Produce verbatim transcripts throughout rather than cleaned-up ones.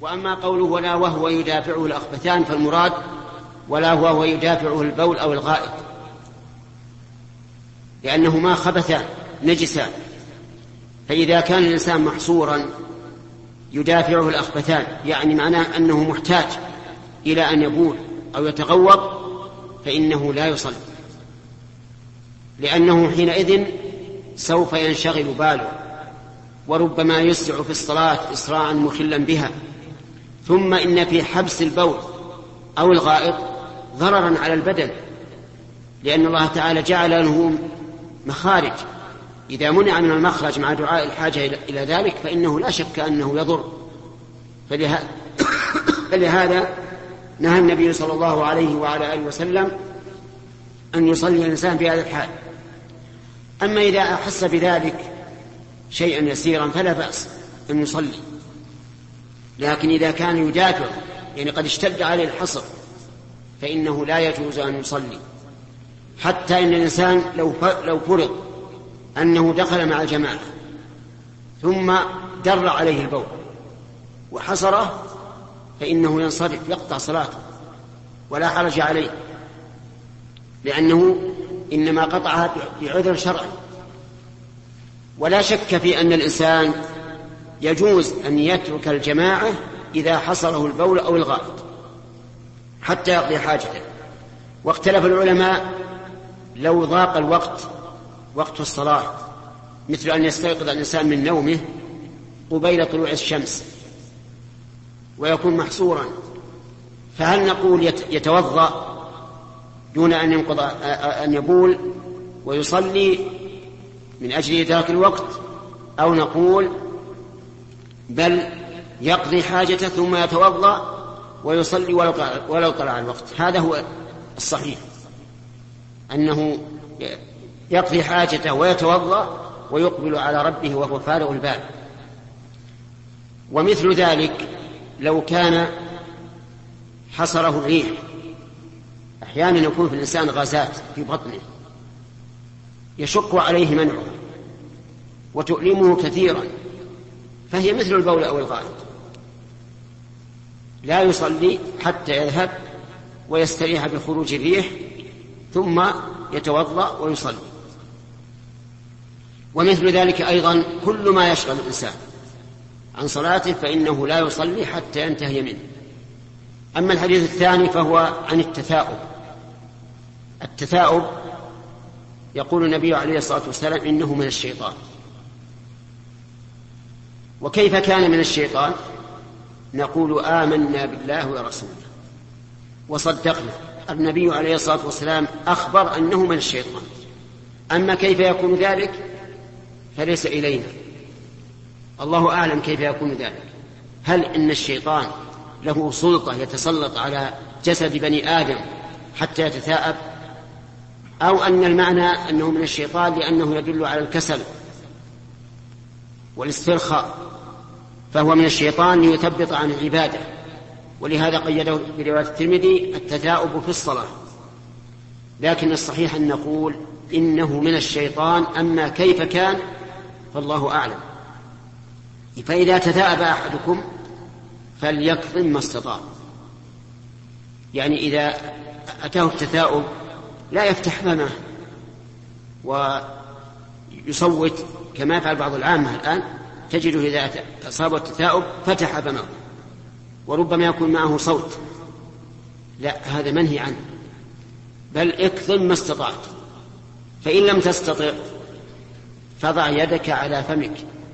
وأما قوله ولا وهو يدافعه الأخبثان فالمراد ولا وهو يدافعه البول أو الغائط، لأنهما خبثان نجسان. فإذا كان الإنسان محصورا يدافعه الأخبثان يعني معناه أنه محتاج إلى أن يبول أو يتغوط فإنه لا يصلي، لأنه حينئذ سوف ينشغل باله وربما يسرع في الصلاة إسراعا مخلا بها. ثم إن في حبس البول أو الغائط ضررا على البدن، لأن الله تعالى جعل له مخارج، إذا منع من المخرج مع دعاء الحاجة إلى ذلك فإنه لا شك أنه يضر. فلهذا, فلهذا نهى النبي صلى الله عليه وعلى آله وسلم أن يصلي الإنسان في هذا الحال. أما إذا أحس بذلك شيئا يسيرا فلا بأس أن يصلي، لكن إذا كان يدافع يعني قد اشتد عليه الحصر فإنه لا يجوز أن يصلي. حتى إن الإنسان لو فرض أنه دخل مع الجماعة ثم در عليه البول وحصره فإنه ينصرف يقطع صلاته ولا حرج عليه، لأنه إنما قطعها بعذر شرعي. ولا شك في أن الإنسان يجوز أن يترك الجماعة إذا حصره البول أو الغائط حتى يقضي حاجته. واختلف العلماء لو ضاق الوقت وقت الصلاة، مثل أن يستيقظ الإنسان من نومه قبيل طلوع الشمس ويكون محصورا، فهل نقول يتوضأ دون أن ينقض أن يبول ويصلي من أجل إدراك الوقت، أو نقول بل يقضي حاجته ثم يتوضأ ويصلي ولو طلع الوقت؟ هذا هو الصحيح، أنه يقضي حاجته ويتوضأ ويقبل على ربه وهو فارغ البال. ومثل ذلك لو كان حصره الريح، أحيانا يكون في الإنسان غازات في بطنه يشق عليه منعه وتؤلمه كثيرا، فهي مثل البول أو الغائط، لا يصلي حتى يذهب ويستريح بخروج الريح ثم يتوضأ ويصلي. ومثل ذلك أيضا كل ما يشغل الإنسان عن صلاته فإنه لا يصلي حتى ينتهي منه. أما الحديث الثاني فهو عن التثاؤب. التثاؤب يقول النبي عليه الصلاة والسلام إنه من الشيطان. وكيف كان من الشيطان؟ نقول آمنا بالله ورسوله وصدقنا. النبي عليه الصلاة والسلام أخبر أنه من الشيطان، أما كيف يكون ذلك فليس إلينا، الله أعلم كيف يكون ذلك. هل إن الشيطان له سلطة يتسلط على جسد بني آدم حتى يتثاءب، أو أن المعنى أنه من الشيطان لأنه يدل على الكسل والاسترخاء فهو من الشيطان ليثبط عن العبادة؟ ولهذا قيده برواية الترمذي التثاؤب في الصلاة. لكن الصحيح أن نقول إنه من الشيطان، أما كيف كان فالله أعلم. فإذا تثاءب أحدكم فليكظم ما استطاع، يعني إذا أتاه التثاؤب لا يفتح فمه ويصوت كما يفعل بعض العامة الآن، تجده إذا أصاب التثاؤب فتح فمه وربما يكون معه صوت، لا، هذا منهي عنه، بل اكظم ما استطعت. فإن لم تستطع فضع يدك على فمك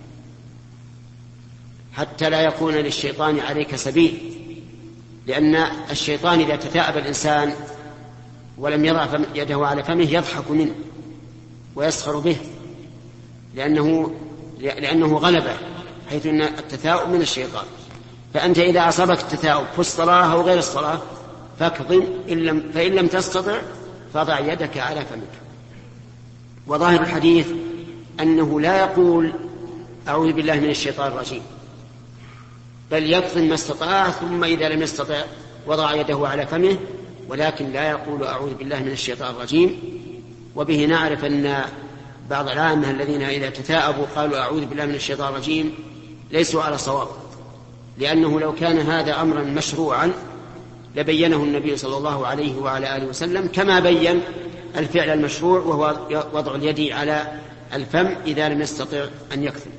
حتى لا يكون للشيطان عليك سبيل، لأن الشيطان إذا تثاءب الإنسان ولم يضع يده على فمه يضحك منه ويسخر به لأنه, لأنه غلبه، حيث أن التثاؤب من الشيطان. فأنت إذا أصابك التثاؤب في الصلاة أو غير الصلاة فاكظم، فإن لم تستطع فضع يدك على فمك. وظاهر الحديث أنه لا يقول أعوذ بالله من الشيطان الرجيم، بل يكظم ما استطاع، ثم إذا لم يستطع وضع يده على فمه، ولكن لا يقول أعوذ بالله من الشيطان الرجيم. وبه نعرف أن بعض العامة الذين إذا تثاءبوا قالوا أعوذ بالله من الشيطان الرجيم ليسوا على صواب، لأنه لو كان هذا أمرا مشروعا لبينه النبي صلى الله عليه وعلى آله وسلم كما بين الفعل المشروع وهو وضع اليد على الفم إذا لم يستطع أن يكتم.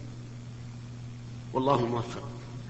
والله موفق.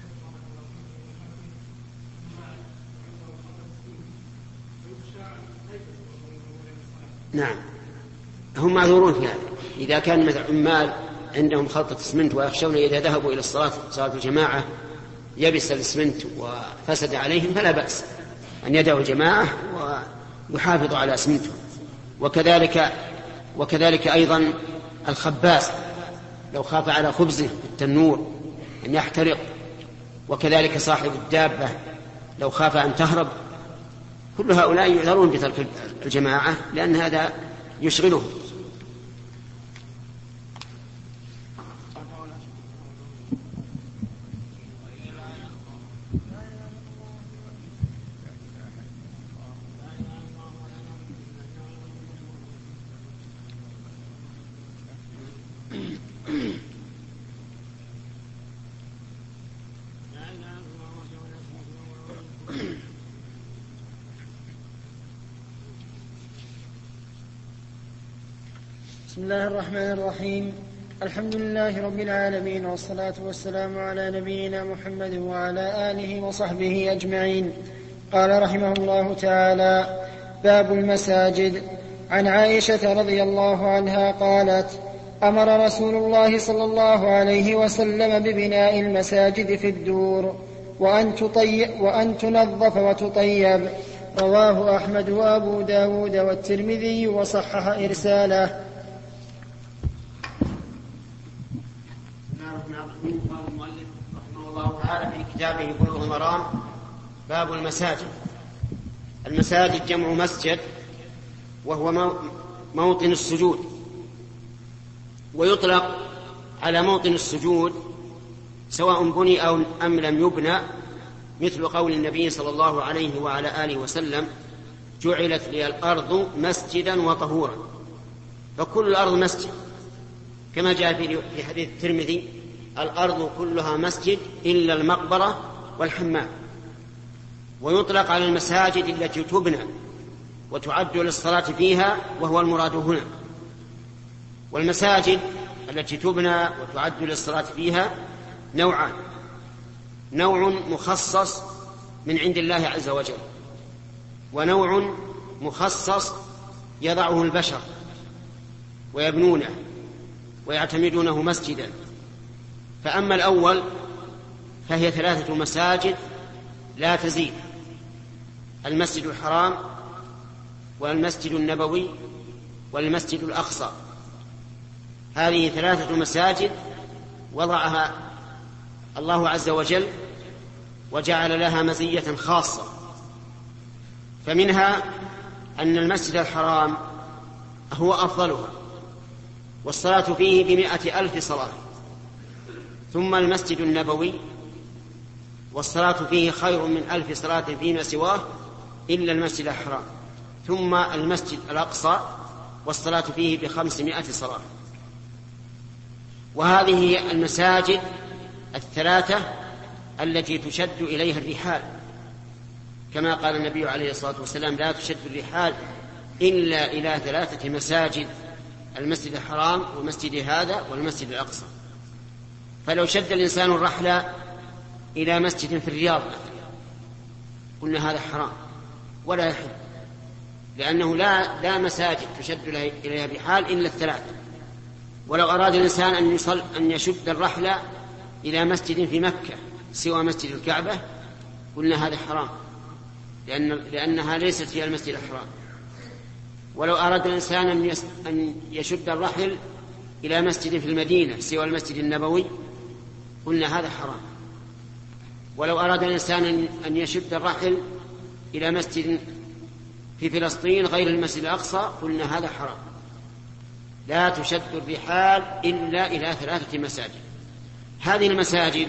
نعم، هم معذورون في هذا. إذا كان مثل عمال عندهم خلطة اسمنت ويخشون إذا ذهبوا إلى الصلاة صلاة الجماعة يبس الاسمنت وفسد عليهم فلا بأس أن يدعوا الجماعة ويحافظوا على اسمنتهم. وكذلك وكذلك أيضا الخباز لو خاف على خبزه في التنور أن يحترق، وكذلك صاحب الدابة لو خاف أن تهرب، كل هؤلاء يعذرون بترك الجماعة لأن هذا يشغلهم. بسم الله الرحمن الرحيم. الحمد لله رب العالمين، والصلاة والسلام على نبينا محمد وعلى آله وصحبه أجمعين. قال رحمه الله تعالى: باب المساجد. عن عائشة رضي الله عنها قالت: أمر رسول الله صلى الله عليه وسلم ببناء المساجد في الدور وأن, تطيب وأن تنظف وتطيب. رواه أحمد وأبو داود والترمذي وصحح إرساله. قال المؤلف رحمه الله تعالى في كتابه بلوغ المرام: باب المساجد. المساجد جمع مسجد، وهو موطن السجود، ويطلق على موطن السجود سواء بني أو أم لم يبنى، مثل قول النبي صلى الله عليه وعلى آله وسلم: جعلت لي الأرض مسجدا وطهورا. فكل الأرض مسجد، كما جاء في حديث الترمذي: الأرض كلها مسجد إلا المقبرة والحمام. ويطلق على المساجد التي تبنى وتعد للصلاة فيها، وهو المراد هنا. والمساجد التي تبنى وتعد للصلاة فيها نوعان: نوع مخصص من عند الله عز وجل، ونوع مخصص يضعه البشر ويبنونه ويعتمدونه مسجدا. فأما الأول فهي ثلاثة مساجد لا تزيد: المسجد الحرام، والمسجد النبوي، والمسجد الأقصى. هذه ثلاثة مساجد وضعها الله عز وجل وجعل لها مزية خاصة. فمنها أن المسجد الحرام هو أفضلها، والصلاة فيه بمائة ألف صلاة. ثم المسجد النبوي، والصلاة فيه خير من ألف صلاة فيما سواه إلا المسجد الحرام. ثم المسجد الأقصى، والصلاة فيه بخمسمائة صلاة. وهذه هي المساجد الثلاثة التي تشد إليها الرحال، كما قال النبي عليه الصلاة والسلام: لا تشد الرحال إلا إلى ثلاثة مساجد: المسجد الحرام ومسجد هذا والمسجد الأقصى. فلو شد الإنسان الرحل إلى مسجد في الرياض قلنا هذا حرام ولا يحل، لأنه لا, لا مساجد تشد إليها الرحال إلا الثلاث. ولو أراد الإنسان أن, يصل أن يشد الرحل إلى مسجد في مكة سوى مسجد الكعبة قلنا هذا حرام، لأن لأنها ليست هي المسجد الحرام. ولو أراد الإنسان أن يشد الرحل إلى مسجد في المدينة سوى المسجد النبوي قلنا هذا حرام. ولو أراد الإنسان أن يشد الرحل إلى مسجد في فلسطين غير المسجد الأقصى قلنا هذا حرام. لا تشد الرحال إلا إلى ثلاثة مساجد. هذه المساجد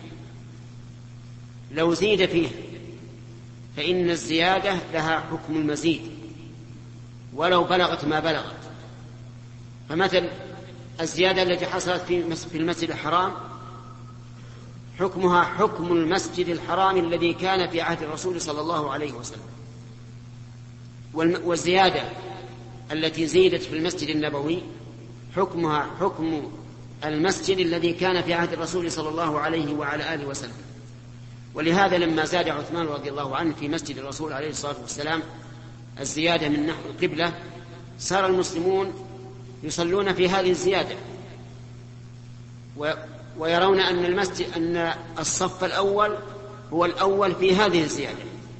لو زيد فيها فإن الزيادة لها حكم المزيد ولو بلغت ما بلغت. فمثل الزيادة التي حصلت في المسجد الحرام حكمها حكم المسجد الحرام الذي كان في عهد الرسول صلى الله عليه وسلم. والزيادة التي زيدت في المسجد النبوي حكمها حكم المسجد الذي كان في عهد الرسول صلى الله عليه وعلى آله وسلم. ولهذا لما زاد عثمان رضي الله عنه في مسجد الرسول عليه الصلاة والسلام الزيادة من نحو القبلة، صار المسلمون يصلون في هذه الزيادة ويرون أن المسجد أن الصف الأول هو الأول في هذه الزيادة،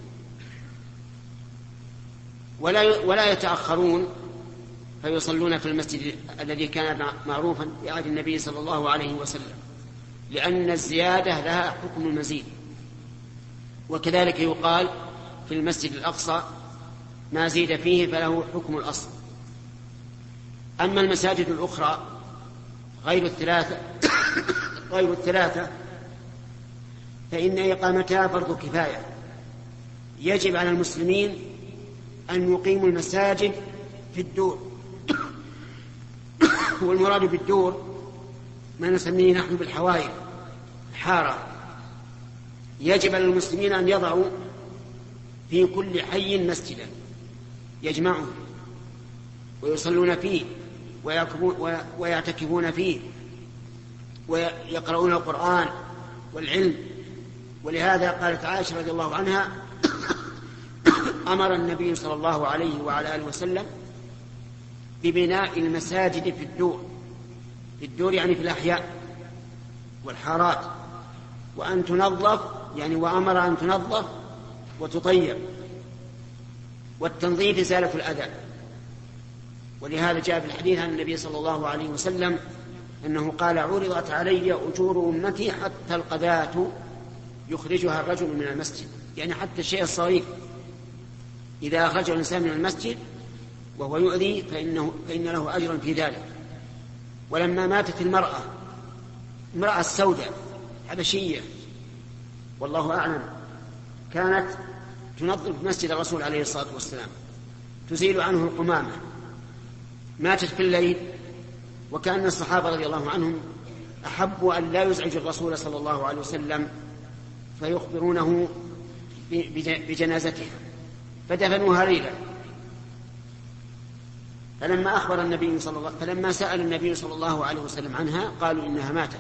ولا ولا يتأخرون فيصلون في المسجد الذي كان معروفا في عهد النبي صلى الله عليه وسلم، لأن الزيادة لها حكم المزيد. وكذلك يقال في المسجد الأقصى ما زيد فيه فله حكم الأصل. أما المساجد الأخرى غير الثلاثة غير الثلاثة فإن إقامتها فرض كفاية، يجب على المسلمين أن يقيموا المساجد في الدور. والمراد بالدور ما نسميه نحن بالحوائر، حارة. يجب على المسلمين أن يضعوا في كل حي مسجدا يجمعون ويصلون فيه ويعتكفون فيه ويقرؤون القرآن والعلم. ولهذا قالت عائشة رضي الله عنها أمر النبي صلى الله عليه وعلى آله وسلم ببناء المساجد في الدور، في الدور يعني في الأحياء والحارات، وأن تنظف يعني وأمر أن تنظف وتطيب، والتنظيف إزالة الأذى. ولهذا جاء في الحديث عن النبي صلى الله عليه وسلم أنه قال عرضت علي أجور أمتي حتى القذاة يخرجها الرجل من المسجد، يعني حتى الشيء الصغير إذا أخرجه الإنسان من المسجد وهو يؤذي فإنه فإن له أجرا في ذلك. ولما ماتت المرأة المرأة السوداء حبشية والله أعلم كانت تنظف مسجد الرسول عليه الصلاة والسلام، تزيل عنه القمامة، ماتت في الليل، وكان الصحابة رضي الله عنهم أحبوا أن لا يزعج الرسول صلى الله عليه وسلم فيخبرونه بجنازتها فدفنوها ليلا. فلما أخبر النبي صلى الله فلما سأل النبي صلى الله عليه وسلم عنها قالوا إنها ماتت،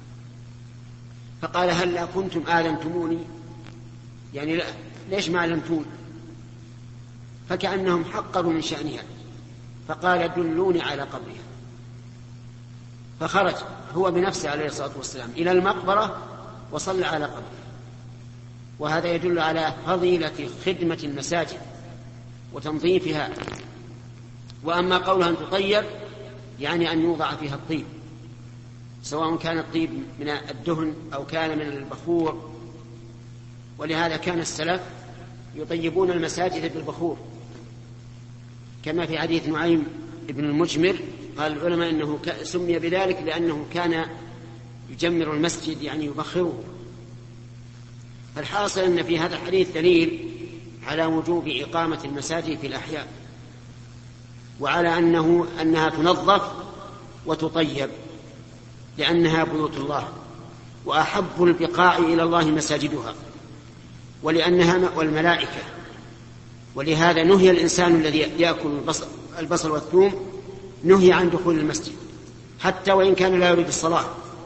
فقال هل لا كنتم آلمتموني، يعني لا ليش ما علمتون؟ فكأنهم حقروا من شأنها، فقال دلوني على قبرها. فخرج هو بنفسه عليه الصلاة والسلام إلى المقبرة وصلى على قبرها. وهذا يدل على فضيلة خدمة المساجد وتنظيفها. وأما قولها أن تطيب يعني أن يوضع فيها الطيب، سواء كان الطيب من الدهن أو كان من البخور. ولهذا كان السلف يطيبون المساجد بالبخور، كما في حديث نعيم ابن المجمر قال العلماء إنه سمي بذلك لأنه كان يجمر المسجد يعني يبخره. الحاصل أن في هذا الحديث دليل على وجوب إقامة المساجد في الأحياء، وعلى أنه أنها تنظف وتطيب لأنها بيوت الله، وأحب البقاع إلى الله مساجدها، ولأنها مأوى الملائكة. ولهذا نهي الإنسان الذي يأكل البصل, البصل والثوم نهي عن دخول المسجد، حتى وإن كان لا يريد الصلاة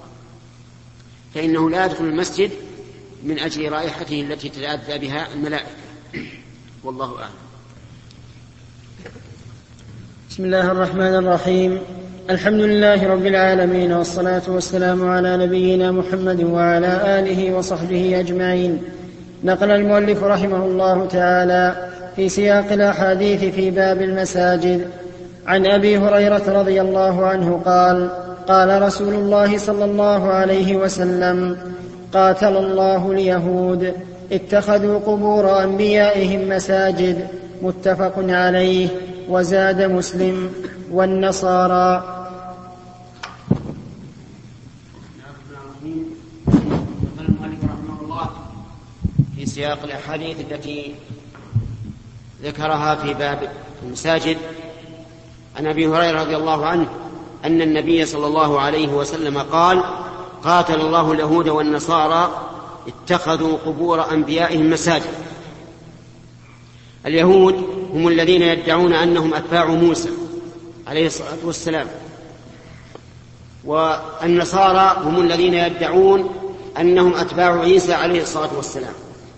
فإنه لا يدخل المسجد من أجل رائحته التي تتأذى بها الملائكة. والله أعلم. بسم الله الرحمن الرحيم. الحمد لله رب العالمين، والصلاة والسلام على نبينا محمد وعلى آله وصحبه أجمعين. نقل المؤلف رحمه الله تعالى في سياق الأحاديث في باب المساجد عن أبي هريرة رضي الله عنه قال: قال رسول الله صلى الله عليه وسلم: قاتل الله اليهود اتخذوا قبور أنبيائهم مساجد. متفق عليه. وزاد مسلم: والنصارى. المؤلف رحمه الله في سياق الأحاديث التي ذكرها في باب المساجد عن أبي هريرة رضي الله عنه أن النبي صلى الله عليه وسلم قال: قاتل الله اليهود والنصارى اتخذوا قبور أنبيائهم مساجد. اليهود هم الذين يدعون أنهم أتباع موسى عليه الصلاة والسلام، والنصارى هم الذين يدعون أنهم أتباع عيسى عليه الصلاة والسلام،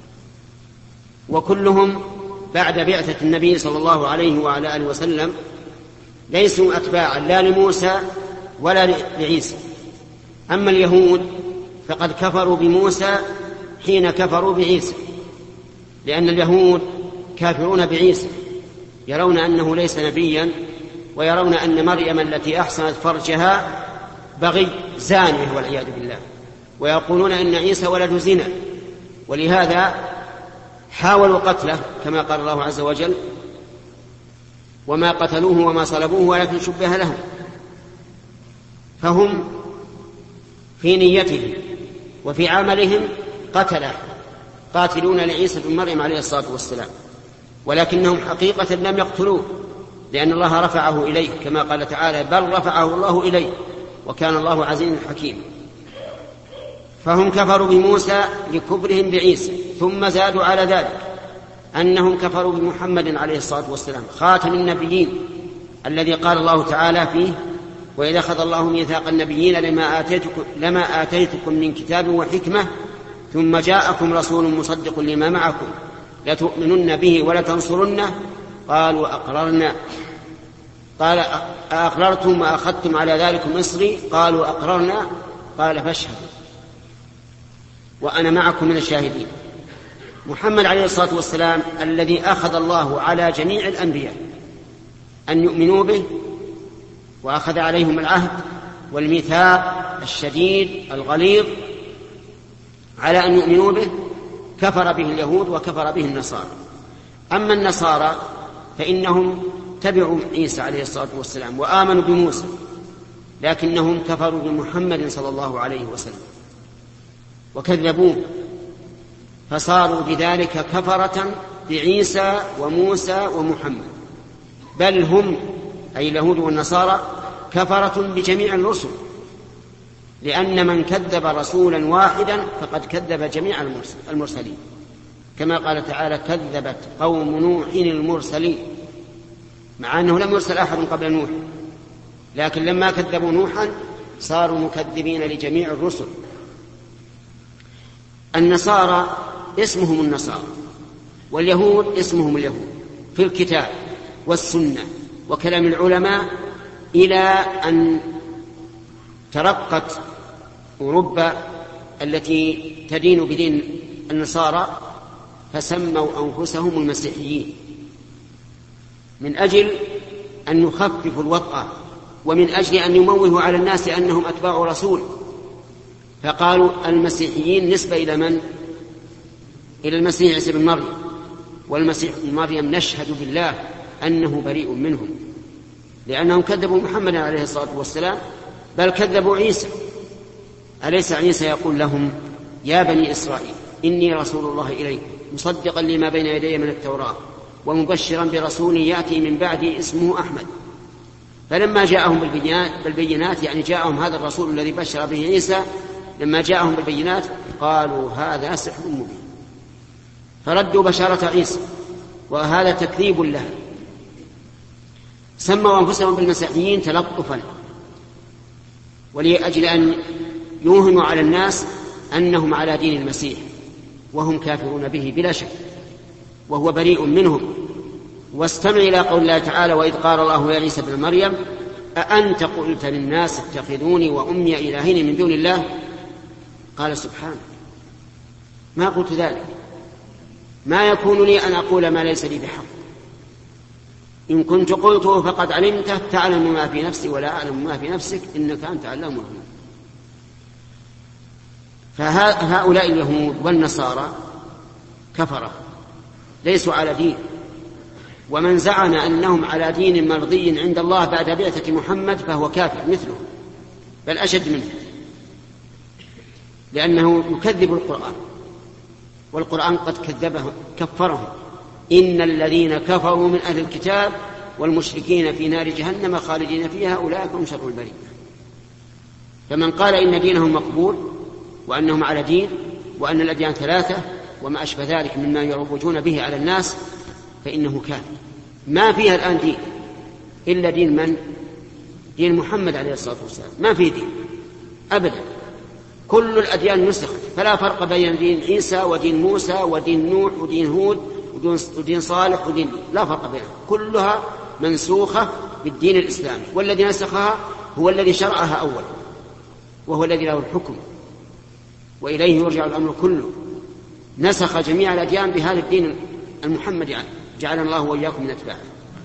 وكلهم بعد بعثة النبي صلى الله عليه وعلى آله وسلم ليسوا أتباعا لا لموسى ولا لعيسى. أما اليهود فقد كفروا بموسى حين كفروا بعيسى، لأن اليهود كافرون بعيسى، يرون أنه ليس نبيا، ويرون أن مريم التي أحصنت فرجها بغي زانية والعياذ بالله، ويقولون إن عيسى ولد زنا، ولهذا حاولوا قتله كما قال الله عز وجل: وما قتلوه وما صلبوه ولكن شبه لهم. فهم في نيتهم وفي عملهم قتله قاتلون لعيسى بن مريم عليه الصلاة والسلام، ولكنهم حقيقة لم يقتلوه، لأن الله رفعه إليه كما قال تعالى: بل رفعه الله إليه وكان الله عزيزا حكيما. فهم كفروا بموسى لكفرهم بعيسى، ثم زادوا على ذلك أنهم كفروا بمحمد عليه الصلاة والسلام خاتم النبيين، الذي قال الله تعالى فيه: وإذا أخذ الله ميثاق النبيين لما آتيتكم, لما آتيتكم من كتاب وحكمة ثم جاءكم رسول مصدق لما معكم لتؤمنن به ولتنصرنه قالوا أقررنا. قال: أقررتم وأخذتم على ذلك مصري؟ قالوا أقررنا. قال: فاشهدوا وأنا معكم من الشاهدين. محمد عليه الصلاة والسلام الذي أخذ الله على جميع الأنبياء أن يؤمنوا به، وأخذ عليهم العهد والميثاق الشديد الغليظ على أن يؤمنوا به، كفر به اليهود وكفر به النصارى. أما النصارى فإنهم تبعوا عيسى عليه الصلاة والسلام وآمنوا بموسى، لكنهم كفروا بمحمد صلى الله عليه وسلم وكذبوه، فصاروا بذلك كفرة بعيسى وموسى ومحمد، بل هم أي اليهود والنصارى كفرة بجميع الرسل، لأن من كذب رسولا واحدا فقد كذب جميع المرسلين، كما قال تعالى: كذبت قوم نوح المرسلين، مع أنه لم يرسل أحد قبل نوح، لكن لما كذبوا نوحا صاروا مكذبين لجميع الرسل. النصارى اسمهم النصارى، واليهود اسمهم اليهود في الكتاب والسنة وكلام العلماء، إلى أن ترقت أوروبا التي تدين بدين النصارى فسموا أنفسهم المسيحيين، من أجل أن يخففوا الوطأة، ومن أجل أن يموهوا على الناس أنهم أتباع رسول، فقالوا المسيحيين نسبة إلى من؟ إلى المسيح عيسى بن مريم، والمسيح بن مريم نشهد بالله أنه بريء منهم، لأنهم كذبوا محمد عليه الصلاة والسلام، بل كذبوا عيسى. أليس عيسى يقول لهم: يا بني إسرائيل إني رسول الله إليكم مصدقا لما بين يدي من التوراة ومبشرا برسول يأتي من بعدي اسمه أحمد؟ فلما جاءهم بالبينات، يعني جاءهم هذا الرسول الذي بشر به عيسى، لما جاءهم بالبينات قالوا هذا سحر مبين، فردوا بشارة عيسى، وهذا تكذيب له. سموا أنفسهم بالمسيحيين تلطفا، ولأجل أن يوهموا على الناس أنهم على دين المسيح، وهم كافرون به بلا شك، وهو بريء منهم. واستمع إلى قول الله تعالى: وإذ قال الله يا عيسى ابن مريم أأنت قلت للناس اتخذوني وأمي إلهين من دون الله؟ قال: سبحانه، ما قلت ذلك، ما يكون لي أن أقول ما ليس لي بحق، إن كنت قلته فقد علمته، تعلم ما في نفسي ولا أعلم ما في نفسك، إنك أنت علام الغيوب. فهؤلاء اليهود والنصارى كفرة ليسوا على دين، ومن زعم أنهم على دين مرضي عند الله بعد بعثة محمد فهو كافر مثله، بل أشد منه، لأنه يكذب القرآن، والقرآن قد كذبه كفره: إن الذين كفروا من أهل الكتاب والمشركين في نار جهنم خالدين فيها أولئك هم شر البرية. فمن قال إن دينهم مقبول وأنهم على دين وأن الأديان ثلاثة وما أشبه ذلك مما يروجون به على الناس فإنه كافر. ما فيها الآن دين إلا دين من؟ دين محمد عليه الصلاة والسلام، ما في دين أبدا. كل الأديان نسخت، فلا فرق بين دين عيسى ودين موسى ودين نوح ودين هود ودين صالح ودين، لا فرق بينهم، كلها منسوخة بالدين الإسلامي، والذي نسخها هو الذي شرعها أولا وهو الذي له الحكم وإليه يرجع الأمر كله. نسخ جميع الأديان بهذا الدين المحمدي جعلنا الله وإياكم من أتباعه.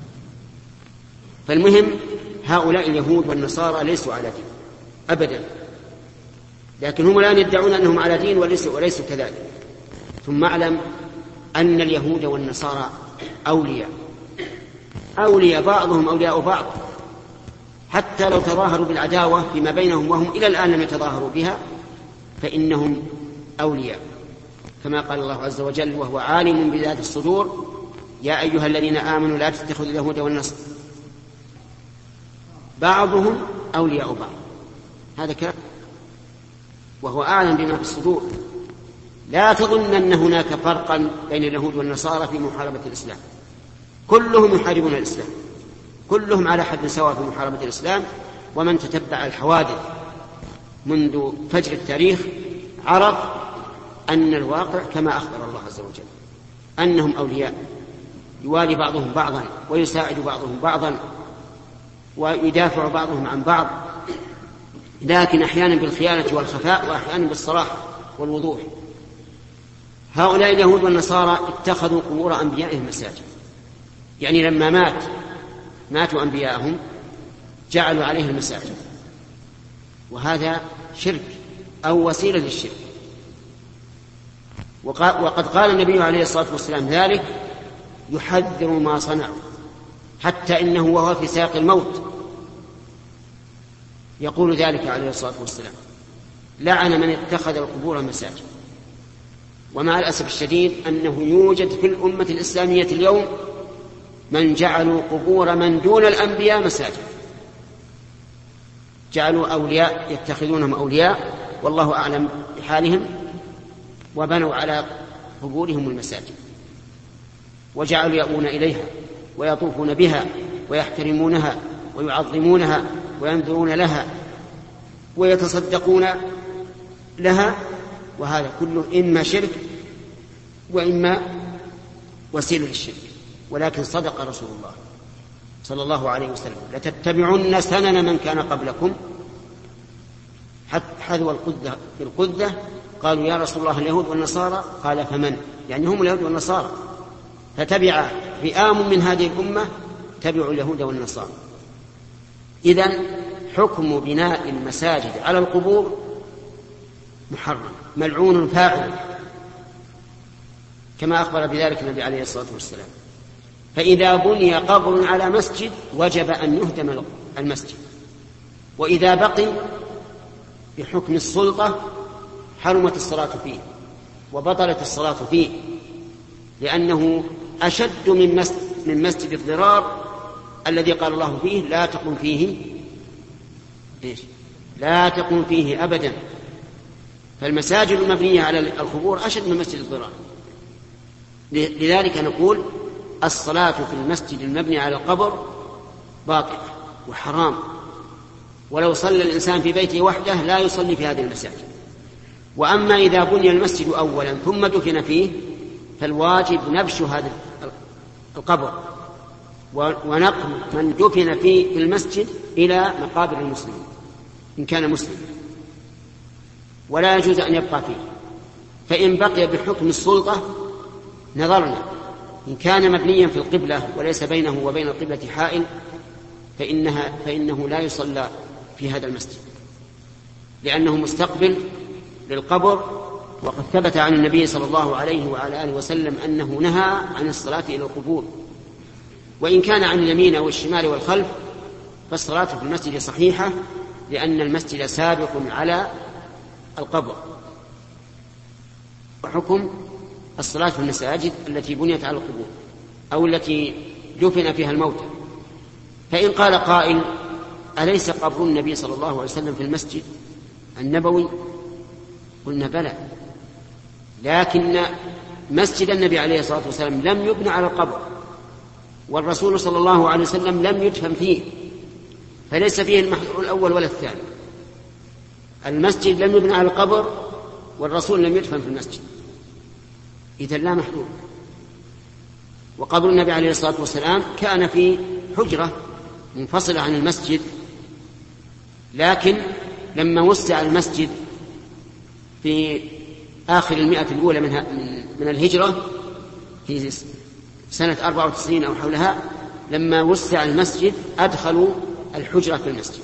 فالمهم هؤلاء اليهود والنصارى ليسوا على دين أبدا، لكن هم الآن يدعون أنهم على دين وليسوا, وليسوا كذلك. ثم اعلم أن اليهود والنصارى أولياء أولياء بعضهم أولياء بعض، حتى لو تظاهروا بالعداوة فيما بينهم وهم إلى الآن لم يتظاهروا بها فإنهم أولياء، كما قال الله عز وجل وهو عالم بذات الصدور يا أيها الذين آمنوا لا تتخذوا اليهود والنصارى بعضهم أولياء بعض، هذا كلام وهو أعلم بما في الصدور. لا تظن أن هناك فرقا بين اليهود والنصارى في محاربة الإسلام، كلهم يحاربون الإسلام، كلهم على حد سواء في محاربة الإسلام. ومن تتبع الحوادث منذ فجر التاريخ عرف أن الواقع كما أخبر الله عز وجل، أنهم أولياء يوالي بعضهم بعضا ويساعد بعضهم بعضا ويدافع بعضهم عن بعض، لكن أحيانا بالخيانة والخفاء وأحيانا بالصراحة والوضوح. هؤلاء اليهود والنصارى اتخذوا قبور أنبيائهم مساجد، يعني لما مات ماتوا أنبياءهم جعلوا عليه المساجد، وهذا شرك أو وسيلة للشرك. وقد قال النبي عليه الصلاة والسلام ذلك يحذر ما صنعوا، حتى إنه وهو في ساق الموت يقول ذلك عليه الصلاة والسلام لعن من اتخذ القبور مساجد. ومع الأسف الشديد أنه يوجد في الأمة الإسلامية اليوم من جعلوا قبور من دون الأنبياء مساجد، جعلوا أولياء يتخذونهم أولياء والله أعلم بحالهم، وبنوا على قبورهم المساجد وجعلوا يأوون إليها ويطوفون بها ويحترمونها ويعظمونها وينذرون لها ويتصدقون لها، وهذا كله إما شرك وإما وسيلة للشرك. ولكن صدق رسول الله صلى الله عليه وسلم لتتبعن سنن من كان قبلكم حذو القذة بالقذة. قالوا يا رسول الله اليهود والنصارى؟ قال فمن؟ يعني هم اليهود والنصارى، فتبع فئام من هذه الأمة تبعوا اليهود والنصارى. إذن حكم بناء المساجد على القبور محرم ملعون فاعل، كما أخبر بذلك النبي عليه الصلاة والسلام. فإذا بني قبر على مسجد وجب أن يهدم المسجد، وإذا بقي بحكم السلطة حرمت الصلاة فيه وبطلت الصلاة فيه، لأنه أشد من مسجد, من مسجد الضرار الذي قال الله فيه لا تقم فيه إيش؟ لا تقم فيه أبدا. فالمساجد المبنية على القبور أشد من مسجد الضرار. لذلك نقول الصلاة في المسجد المبني على القبر باطلة وحرام، ولو صلى الإنسان في بيته وحده لا يصلي في هذه المساجد. وأما إذا بني المسجد أولا ثم دفن فيه فالواجب نبش هذا القبر ونقل من دفن فيه في المسجد إلى مقابر المسلمين إن كان مسلم، ولا يجوز أن يبقى فيه. فإن بقي بحكم السلطة نظرنا، إن كان مبنيا في القبلة وليس بينه وبين القبلة حائل فإنها فإنه لا يصلى في هذا المسجد لأنه مستقبل للقبر. وقد ثبت عن النبي صلى الله عليه وعلى آله وسلم أنه نهى عن الصلاة إلى القبور، وإن كان عن اليمين والشمال والخلف فالصلاة في المسجد صحيحة لأن المسجد سابق على القبر. وحكم الصلاة في المساجد التي بنيت على القبور أو التي دفن فيها الموتى. فإن قال قائل أليس قبر النبي صلى الله عليه وسلم في المسجد النبوي؟ قلنا بلى، لكن مسجد النبي عليه الصلاة والسلام لم يبنى على القبر، والرسول صلى الله عليه وسلم لم يدفن فيه، فليس فيه المحذور الأول ولا الثاني. المسجد لم يبنى على القبر والرسول لم يدفن في المسجد، إذن لا محذور. وقبر النبي عليه الصلاة والسلام كان في حجرة منفصلة عن المسجد، لكن لما وسع المسجد في آخر المئة الأولى من الهجرة في سنة أربعة وتسعين أو حولها، لما وسع المسجد أدخلوا الحجرة في المسجد،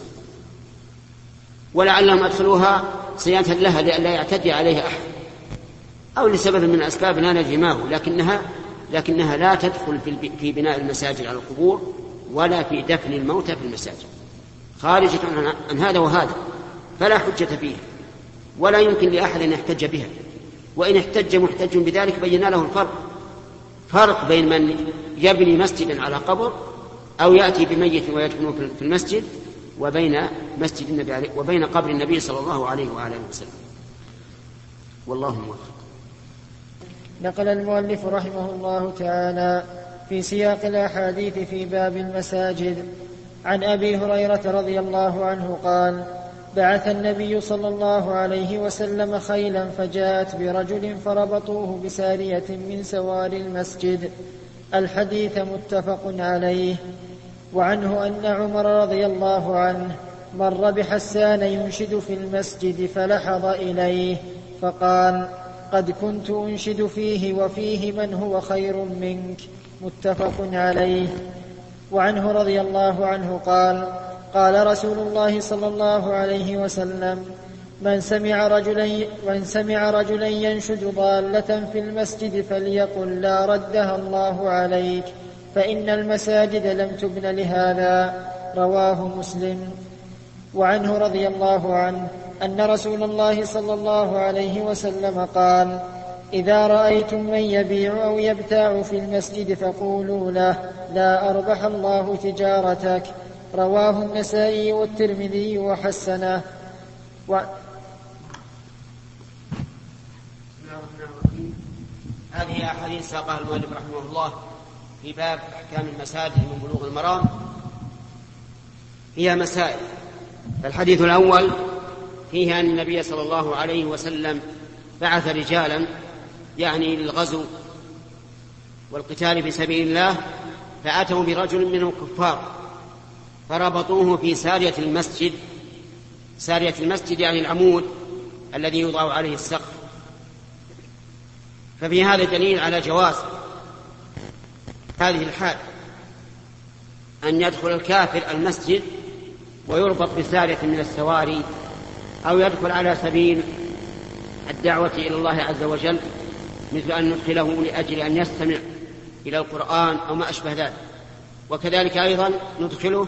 ولعلهم أدخلوها صيانة لها لئلا يعتدي عليها أحد أو لسبب من الأسباب لا ندري ما هو، لكنها لكنها لا تدخل في بناء المساجد على القبور ولا في دفن الموتى في المساجد، خارجة عن هذا وهذا، فلا حجة فيه ولا يمكن لأحد أن يحتج بها. وإن احتج محتج بذلك بينا له الفرق فرق بين من يبني مسجدا على قبر أو يأتي بميت ويدفنه في المسجد وبين مسجد النبي عليه وبين قبر النبي صلى الله عليه وآله وسلم. والله موفق. نقل المؤلف رحمه الله تعالى في سياق الأحاديث في باب المساجد عن أبي هريرة رضي الله عنه قال: بعث النبي صلى الله عليه وسلم خيلا فجاءت برجل فربطوه بسارية من سوار المسجد. الحديث متفق عليه. وعنه أن عمر رضي الله عنه مر بحسان ينشد في المسجد فلحظ إليه فقال: قد كنت أنشد فيه وفيه من هو خير منك. متفق عليه. وعنه رضي الله عنه قال: قال رسول الله صلى الله عليه وسلم: من سمع رجلا, من سمع رجلا ينشد ضالة في المسجد فليقل لا ردها الله عليك، فإن المساجد لم تبن لهذا. رواه مسلم. وعنه رضي الله عنه أن رسول الله صلى الله عليه وسلم قال: إذا رأيتم من يبيع أو يبتاع في المسجد فقولوا له لا أربح الله تجارتك. رواه النسائي والترمذي وحسنه. و... هذه أحاديث ساقها المؤلف رحمه الله في باب أحكام المساجد من بلوغ المرام، فيها مسائل. الحديث الأول فيه أن النبي صلى الله عليه وسلم بعث رجالا يعني للغزو والقتال في سبيل الله، فأتوا برجل منهم كفار فربطوه في سارية المسجد. سارية المسجد يعني العمود الذي يوضع عليه السقف. ففي هذا دليل على جواز هذه الحال أن يدخل الكافر المسجد ويربط بسارية من السواري، أو يدخل على سبيل الدعوة إلى الله عز وجل، مثل أن ندخله لأجل أن يستمع إلى القرآن أو ما أشبه ذلك. وكذلك أيضا ندخله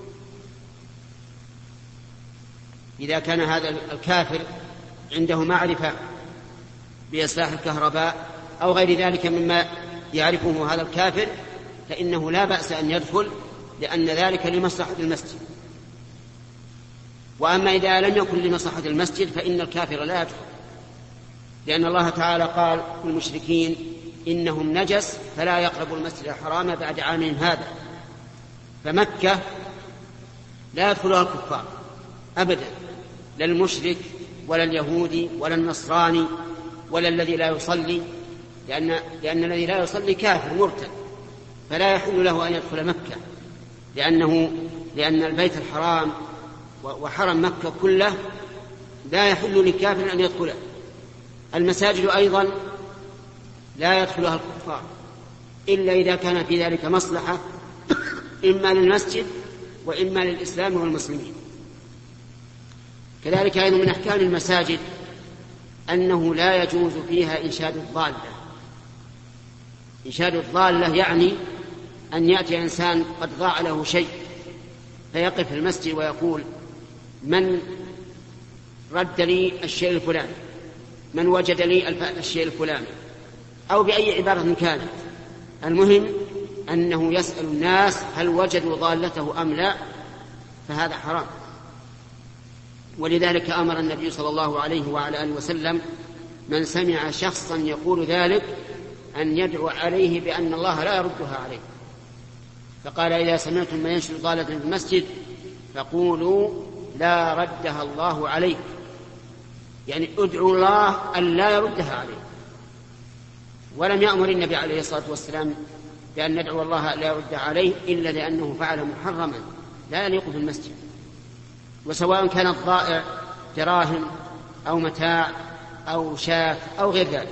إذا كان هذا الكافر عنده معرفة بإصلاح الكهرباء أو غير ذلك مما يعرفه هذا الكافر، فإنه لا بأس أن يدخل، لأن ذلك لمصلحة المسجد. وأما إذا لم يكن لمصلحة المسجد فإن الكافر لا يدخل، لأن الله تعالى قال للمشركين: إنهم نجس فلا يقربوا المسجد الحرام بعد عامهم هذا. فمكة لا يدخلها الكفار أبدا، لا المشرك ولا اليهودي ولا النصراني ولا الذي لا يصلي، لأن, لأن الذي لا يصلي كافر مرتد، فلا يحل له أن يدخل مكة، لأنه لأن البيت الحرام وحرم مكة كله لا يحل لكافر أن يدخله. المساجد أيضا لا يدخلها الكفار إلا إذا كان في ذلك مصلحة إما للمسجد وإما للإسلام والمسلمين. كذلك أيضا من أحكام المساجد أنه لا يجوز فيها إنشاد الضالة. إنشاد الضالة يعني أن يأتي إنسان قد ضاع له شيء فيقف في المسجد ويقول: من رد لي الشيء الفلاني، من وجد لي الشيء الفلاني، أو بأي عبارة كانت. المهم أنه يسأل الناس هل وجدوا ضالته أم لا، فهذا حرام. ولذلك أمر النبي صلى الله عليه وعلى آله وسلم من سمع شخصا يقول ذلك أن يدعو عليه بأن الله لا يردها عليه، فقال إذا سمعتم من ينشر ضالة في المسجد فقولوا لا ردها الله عليك، يعني ادعوا الله أن لا يردها عليه. ولم يأمر النبي عليه الصلاة والسلام بأن ندعو الله لا يردها عليه إلا لأنه فعل محرما لا يليق في المسجد، وسواء كان الضائع دراهم أو متاع أو شاة أو غير ذلك.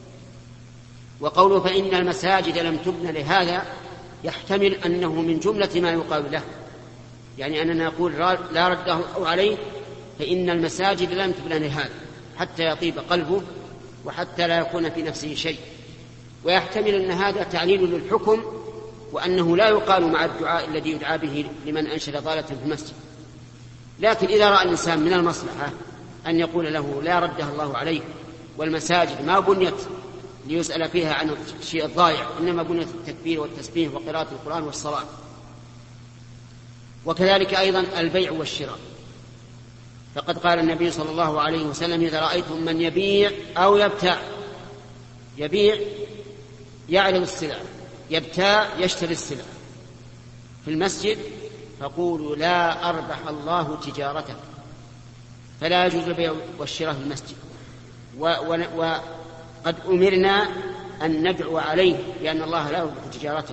وقوله فإن المساجد لم تبن لهذا يحتمل أنه من جملة ما يقال له، يعني أننا نقول لا رده عليه فإن المساجد لم تبن لهذا حتى يطيب قلبه وحتى لا يكون في نفسه شيء. ويحتمل أن هذا تعليل للحكم وأنه لا يقال مع الدعاء الذي يدعى به لمن أنشد ضالة في المسجد. لكن إذا رأى الإنسان من المصلحة أن يقول له لا ردها الله عليه، والمساجد ما بنيت ليسأل فيها عن الشيء الضائع، إنما بنيت التكبير والتسبيح وقراءة القرآن والصلاة. وكذلك أيضا البيع والشراء، فقد قال النبي صلى الله عليه وسلم إذا رأيتم من يبيع أو يبتاع، يبيع يعرض السلع، يبتاع يشتري السلع في المسجد فقولوا لا أربح الله تجارتك. فلا يجوز البيع والشراء في المسجد. وقد أمرنا أن ندعو عليه لأن الله لا يربح تجارته،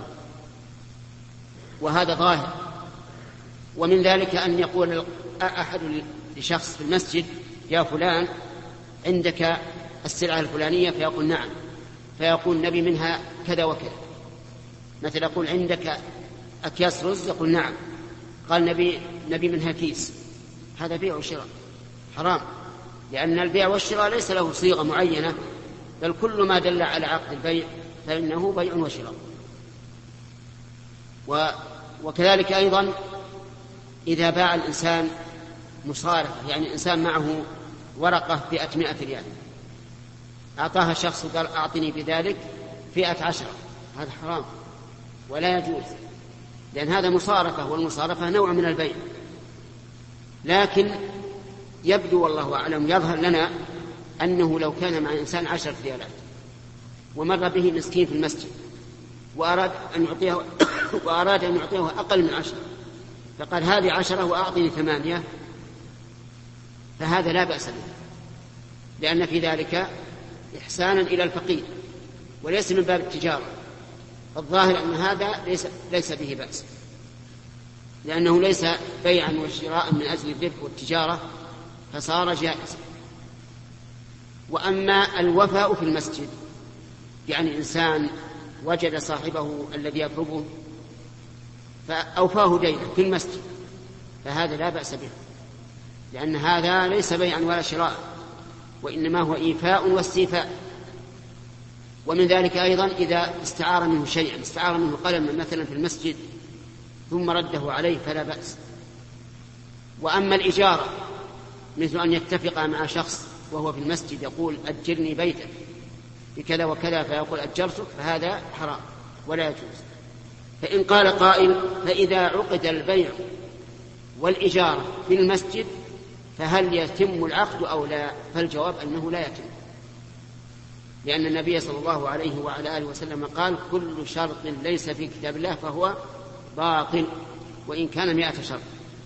وهذا ظاهر. ومن ذلك أن يقول أحد لشخص في المسجد يا فلان عندك السلعة الفلانية، فيقول نعم، فيقول نبي منها كذا وكذا. مثل يقول عندك أكياس رز، يقول نعم، قال نبي, نبي منها كيس. هذا بيع وشراء حرام، لأن البيع والشراء ليس له صيغة معينة، بل كل ما دل على عقد البيع فإنه بيع وشراء. وكذلك أيضا إذا باع الإنسان مصارفة، يعني إنسان معه ورقة فئة مئة ريال، أعطاها شخص وقال أعطني بذلك فئة عشرة، هذا حرام ولا يجوز، لأن هذا مصارفة، والمصارفة نوع من البيع. لكن يبدو والله أعلم يظهر لنا أنه لو كان مع إنسان عشرة ريالات ومر به مسكين في المسجد وأراد أن يعطيه وأراد أن يعطيه أقل من عشرة، فقال هذه عشرة وأعطني ثمانية، فهذا لا بأس به، لأن في ذلك إحسانا إلى الفقير وليس من باب التجارة. الظاهر أن هذا ليس, ليس به بأس، لأنه ليس بيعا وشراء من أجل الربح والتجارة، فصار جائزا. وأما الوفاء في المسجد، يعني إنسان وجد صاحبه الذي يطلبه فأوفاه دينه في المسجد، فهذا لا بأس به، لأن هذا ليس بيعا ولا شراء، وإنما هو إيفاء واستيفاء. ومن ذلك أيضا إذا استعار منه شيئا، استعار منه قلما مثلا في المسجد ثم رده عليه فلا بأس. وأما الإجارة، مثل أن يتفق مع شخص وهو في المسجد يقول أجرني بيتك بكذا وكذا، فيقول أجرتك، فهذا حرام ولا يجوز. فإن قال قائل فإذا عقد البيع والإجارة في المسجد فهل يتم العقد أو لا؟ فالجواب أنه لا يتم، لأن النبي صلى الله عليه وعلى آله وسلم قال كل شرط ليس في كتاب الله فهو باطل وإن كان مئة شرط.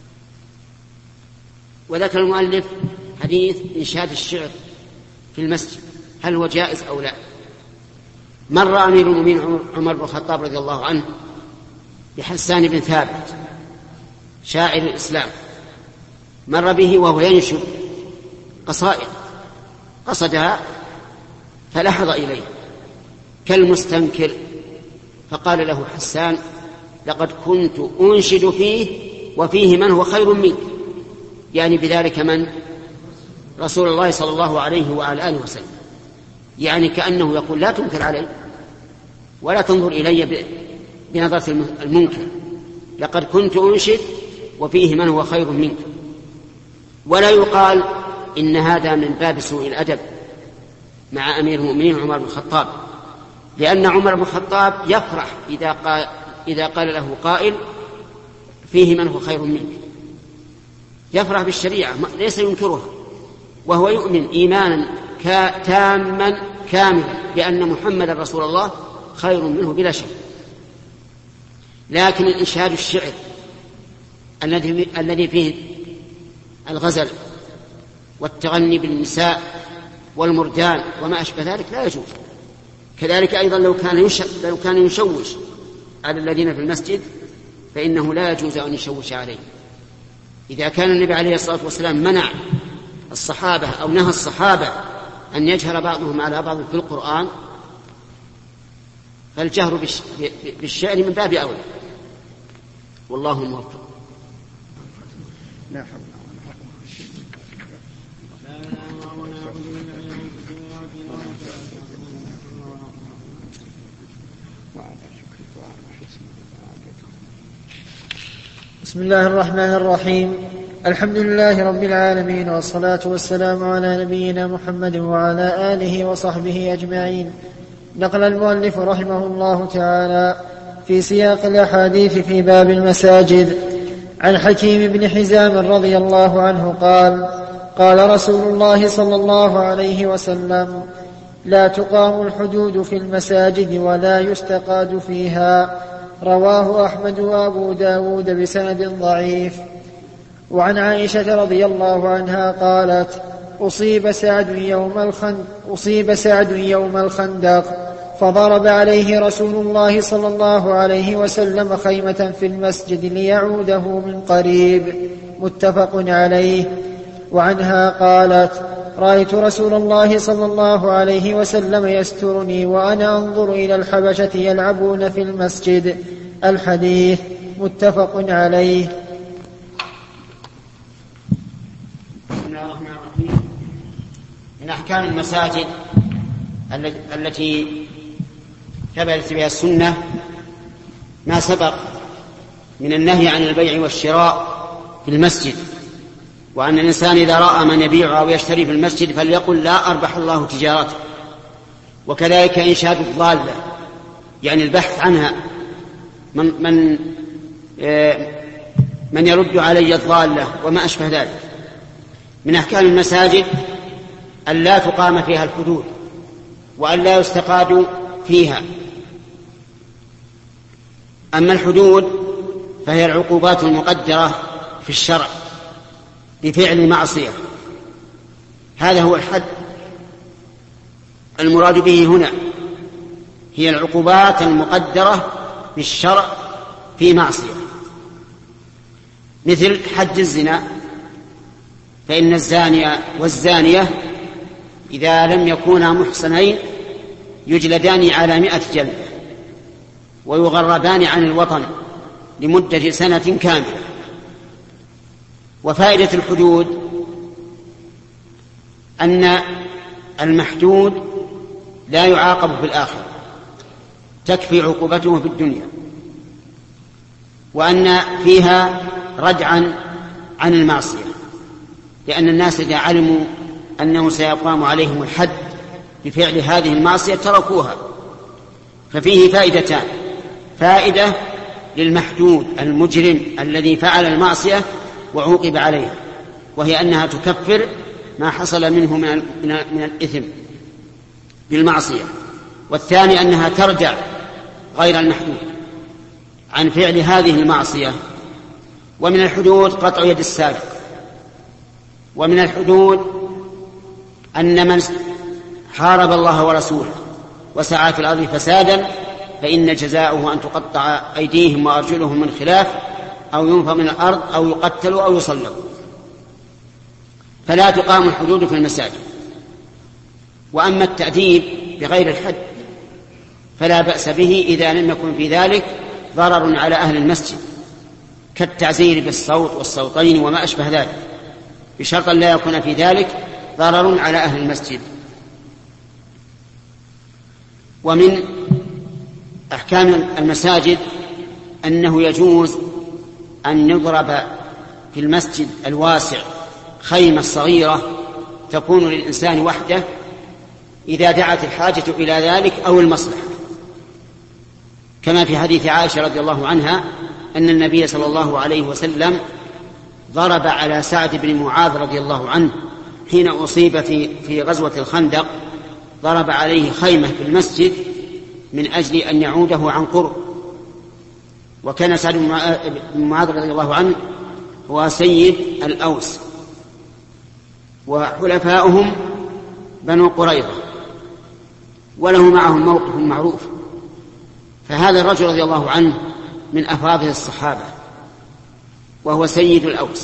وذكر المؤلف حديث إنشاد الشعر في المسجد، هل هو جائز أو لا؟ مر أمير المؤمنين عمر بن الخطاب رضي الله عنه بحسان بن ثابت شاعر الإسلام، مر به وهو ينشد قصائد، قصدها فلحظ إليه كالمستنكر، فقال له حسان لقد كنت أنشد فيه وفيه من هو خير منك، يعني بذلك من؟ رسول الله صلى الله عليه وعلى آله وسلم، يعني كأنه يقول لا تنكر علي ولا تنظر إلي بنظرة المنكر، لقد كنت أنشد وفيه من هو خير منك. ولا يقال إن هذا من باب سوء الأدب مع أمير المؤمنين عمر بن الخطاب، لأن عمر بن الخطاب يفرح إذا قال, إذا قال له قائل فيه من هو خير منك، يفرح بالشريعة ليس ينكرها، وهو يؤمن إيمانا تاما كاملا بأن محمد رسول الله خير منه بلا شك. لكن الإنشاد الشعر الذي الذي فيه الغزل والتغني بالنساء والمردان وما أشبه ذلك لا يجوز. كذلك أيضا لو كان لو كان يشوش على الذين في المسجد فإنه لا يجوز أن يشوش عليه. إذا كان النبي عليه الصلاة والسلام منع الصحابة أو نهى الصحابة أن يجهر بعضهم على بعض في القرآن، فالجهر بالشعر من باب أولى، والله موفق. لا حول بسم الله الرحمن الرحيم. الحمد لله رب العالمين، والصلاة والسلام على نبينا محمد وعلى آله وصحبه أجمعين. نقل المؤلف رحمه الله تعالى في سياق الأحاديث في باب المساجد عن حكيم بن حزام رضي الله عنه قال: قال رسول الله صلى الله عليه وسلم: لا تقام الحدود في المساجد ولا يستقاد فيها. رواه أحمد وأبو داود بسند ضعيف. وعن عائشة رضي الله عنها قالت: أصيب سعد يوم الخندق, أصيب سعد يوم الخندق فضرب عليه رسول الله صلى الله عليه وسلم خيمة في المسجد ليعوده من قريب. متفق عليه. وعنها قالت: رأيت رسول الله صلى الله عليه وسلم يسترني وأنا أنظر إلى الحبشة يلعبون في المسجد. الحديث متفق عليه. من أحكام المساجد التي ثبتت بها السنة ما سبق من النهي عن البيع والشراء في المسجد، وأن الإنسان إذا رأى من يبيع أو يشتري في المسجد فليقل: لا أربح الله تجارته. وكذلك إنشاد الضالة، يعني البحث عنها، من, من, من يرد علي الضالة وما أشبه ذلك. من أحكام المساجد أن لا تقام فيها الحدود وأن لا يستقاد فيها. أما الحدود فهي العقوبات المقدرة في الشرع بفعل معصية، هذا هو الحد المراد به هنا، هي العقوبات المقدرة في الشرع في معصية، مثل حد الزنا، فإن الزاني والزانية إذا لم يكونا محصنين يجلدان على مئة جلدة ويغربان عن الوطن لمدة سنة كاملة. وفائدة الحدود أن المحدود لا يعاقب في الآخرة، تكفي عقوبته في الدنيا، وأن فيها ردعا عن المعصية، لأن الناس إذا علموا أنه سيقام عليهم الحد بفعل هذه المعصية تركوها. ففيه فائدتان: فائدة للمحدود المجرم الذي فعل المعصية وعوقب عليها، وهي أنها تكفر ما حصل منه من, من الإثم بالمعصية. والثاني أنها تردع غير المحدود عن فعل هذه المعصية. ومن الحدود قطع يد السارق. ومن الحدود أن من حارب الله ورسوله وسعى في الأرض فسادا فإن جزاؤه أن تقطع أيديهم وأرجلهم من خلاف أو ينفى من الأرض أو يقتلوا أو يصلبوا. فلا تقام الحدود في المساجد. وأما التأديب بغير الحد فلا بأس به إذا لم يكن في ذلك ضرر على أهل المسجد، كالتعزير بالصوت والصوتين وما أشبه ذلك، بشرط لا يكون في ذلك ضرر على أهل المسجد. ومن أحكام المساجد أنه يجوز أن يضرب في المسجد الواسع خيمة صغيرة تكون للإنسان وحده إذا دعت الحاجة إلى ذلك أو المصلحة، كما في حديث عائشة رضي الله عنها أن النبي صلى الله عليه وسلم ضرب على سعد بن معاذ رضي الله عنه حين أصيب في, في غزوة الخندق، ضرب عليه خيمة في المسجد من أجل أن يعوده عن قرب. وكان سعد بن معاذ رضي الله عنه هو سيد الأوس، وحلفاؤهم بنو قريظة، وله معهم موقف معروف. فهذا الرجل رضي الله عنه من أفاضل الصحابة، وهو سيد الأوس.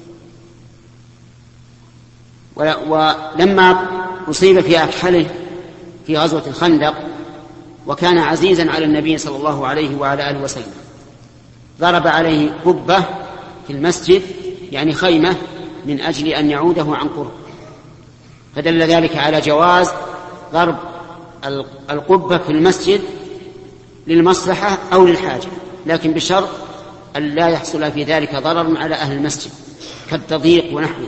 ولما أصيب في أكحله في غزوة الخندق وكان عزيزا على النبي صلى الله عليه وعلى آله وسلم، ضرب عليه قبة في المسجد، يعني خيمة، من أجل أن يعوده عن قرب. فدل ذلك على جواز ضرب القبة في المسجد للمصلحة أو للحاجة، لكن بشرط أن لا يحصل في ذلك ضرر على أهل المسجد كالتضييق ونحوه.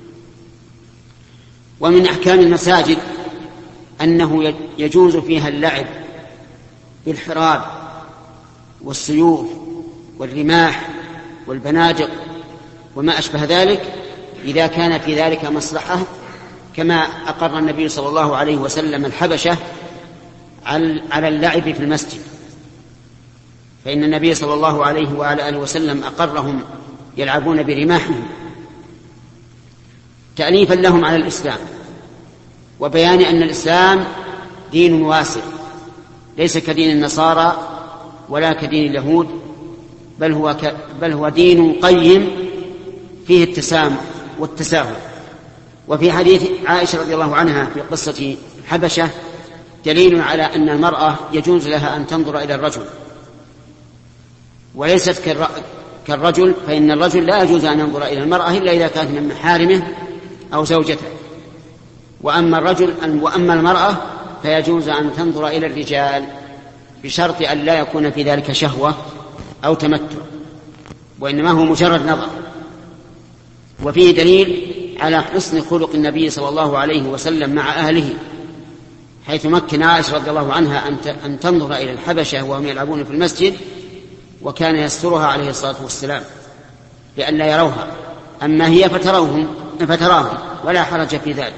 ومن أحكام المساجد أنه يجوز فيها اللعب بالحراب والسيوف والرماح والبنادق وما أشبه ذلك، إذا كان في ذلك مصلحة، كما أقر النبي صلى الله عليه وسلم الحبشة على اللعب في المسجد، فإن النبي صلى الله عليه وعلى آله وسلم أقرهم يلعبون برماحهم تأليفا لهم على الإسلام، وبيان أن الإسلام دين واسع، ليس كدين النصارى ولا كدين اليهود، بل هو, ك... بل هو دين قيم فيه التسامح والتساهل. وفي حديث عائشة رضي الله عنها في قصة حبشة دليل على أن المرأة يجوز لها أن تنظر إلى الرجل، وليست كالر... كالرجل، فإن الرجل لا يجوز أن ينظر إلى المرأة إلا إذا كانت من محارمه أو زوجته، وأما الرجل وأما المرأة فيجوز أن تنظر إلى الرجال بشرط أن لا يكون في ذلك شهوة أو تمتع، وإنما هو مجرد نظر. وفيه دليل على حسن خلق النبي صلى الله عليه وسلم مع أهله، حيث مكن عائشة رضي الله عنها أن تنظر إلى الحبشة وهم يلعبون في المسجد، وكان يسترها عليه الصلاة والسلام لئلا يروها، أما هي فتراهم فتراهم ولا حرج في ذلك،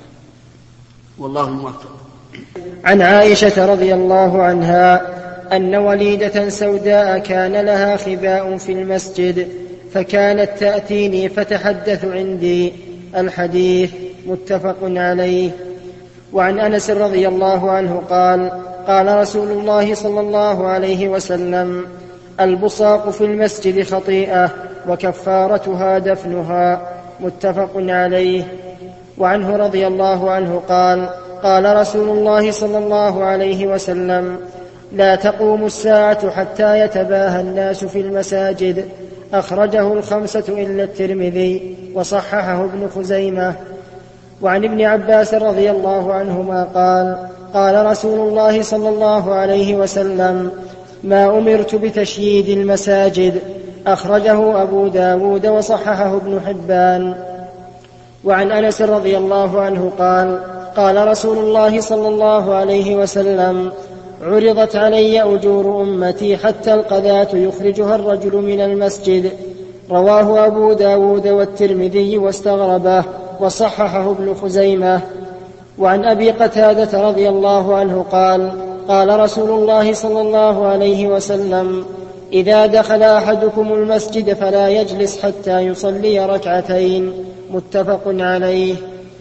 والله الموفق. عن عائشة رضي الله عنها أن وليدة سوداء كان لها خباء في المسجد، فكانت تأتيني فتحدث عندي. الحديث متفق عليه. وعن أنس رضي الله عنه قال: قال رسول الله صلى الله عليه وسلم: البصاق في المسجد خطيئة وكفارتها دفنها. متفق عليه. وعنه رضي الله عنه قال: قال رسول الله صلى الله عليه وسلم: لا تقوم الساعة حتى يتباهى الناس في المساجد. أخرجه الخمسة إلا الترمذي، وصححه ابن خزيمة. وعن ابن عباس رضي الله عنهما قال: قال رسول الله صلى الله عليه وسلم: ما أمرت بتشييد المساجد. أخرجه أبو داود وصححه ابن حبان. وعن أنس رضي الله عنه قال: قال رسول الله صلى الله عليه وسلم: عرضت علي أجور أمتي حتى القذاة يخرجها الرجل من المسجد. رواه أبو داود والترمذي واستغربه، وصححه ابن خزيمة. وعن أبي قتادة رضي الله عنه قال: قال رسول الله صلى الله عليه وسلم: إذا دخل أحدكم المسجد فلا يجلس حتى يصلي ركعتين. متفق عليه.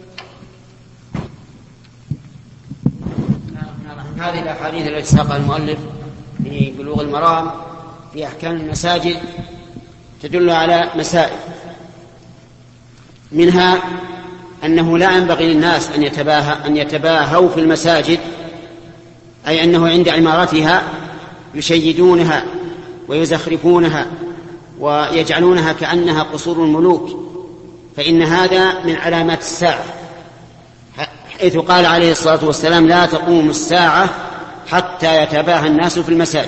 هذه الأحاديث التي ساقها المؤلف في بلوغ المرام في أحكام المساجد تدل على مسائل، منها أنه لا ينبغي للناس أن يتباهى أن يتباهوا في المساجد، أي أنه عند عمارتها يشيدونها ويزخرفونها ويجعلونها كأنها قصور الملوك، فإن هذا من علامات الساعة، حيث قال عليه الصلاة والسلام: لا تقوم الساعة حتى يتباهى الناس في المساجد.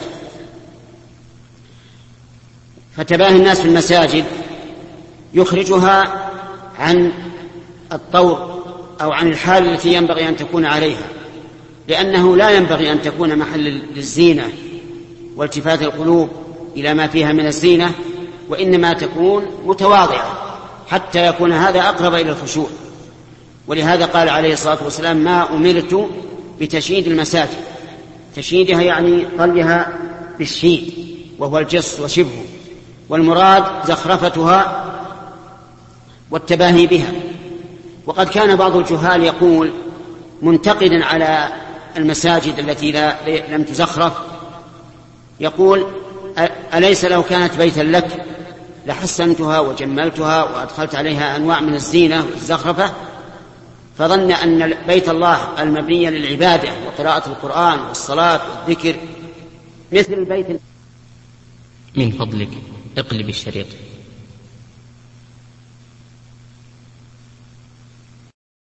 فتباهي الناس في المساجد يخرجها عن الطور أو عن الحال التي ينبغي أن تكون عليها، لأنه لا ينبغي أن تكون محل للزينة والتفات القلوب إلى ما فيها من الزينة، وإنما تكون متواضعة حتى يكون هذا أقرب إلى الخشوع. ولهذا قال عليه الصلاة والسلام: ما أمرت بتشييد المساجد. تشييدها يعني طلها بالشيد وهو الجص وشبهه، والمراد زخرفتها والتباهي بها. وقد كان بعض الجهال يقول منتقدا على المساجد التي لا لم تزخرف، يقول: أليس لو كانت بيتا لك لحسنتها وجملتها وأدخلت عليها أنواع من الزينة والزخرفة؟ فظن أن بيت الله المبني للعبادة وقراءة القرآن والصلاة والذكر مثل البيت. من فضلك اقلب الشريط.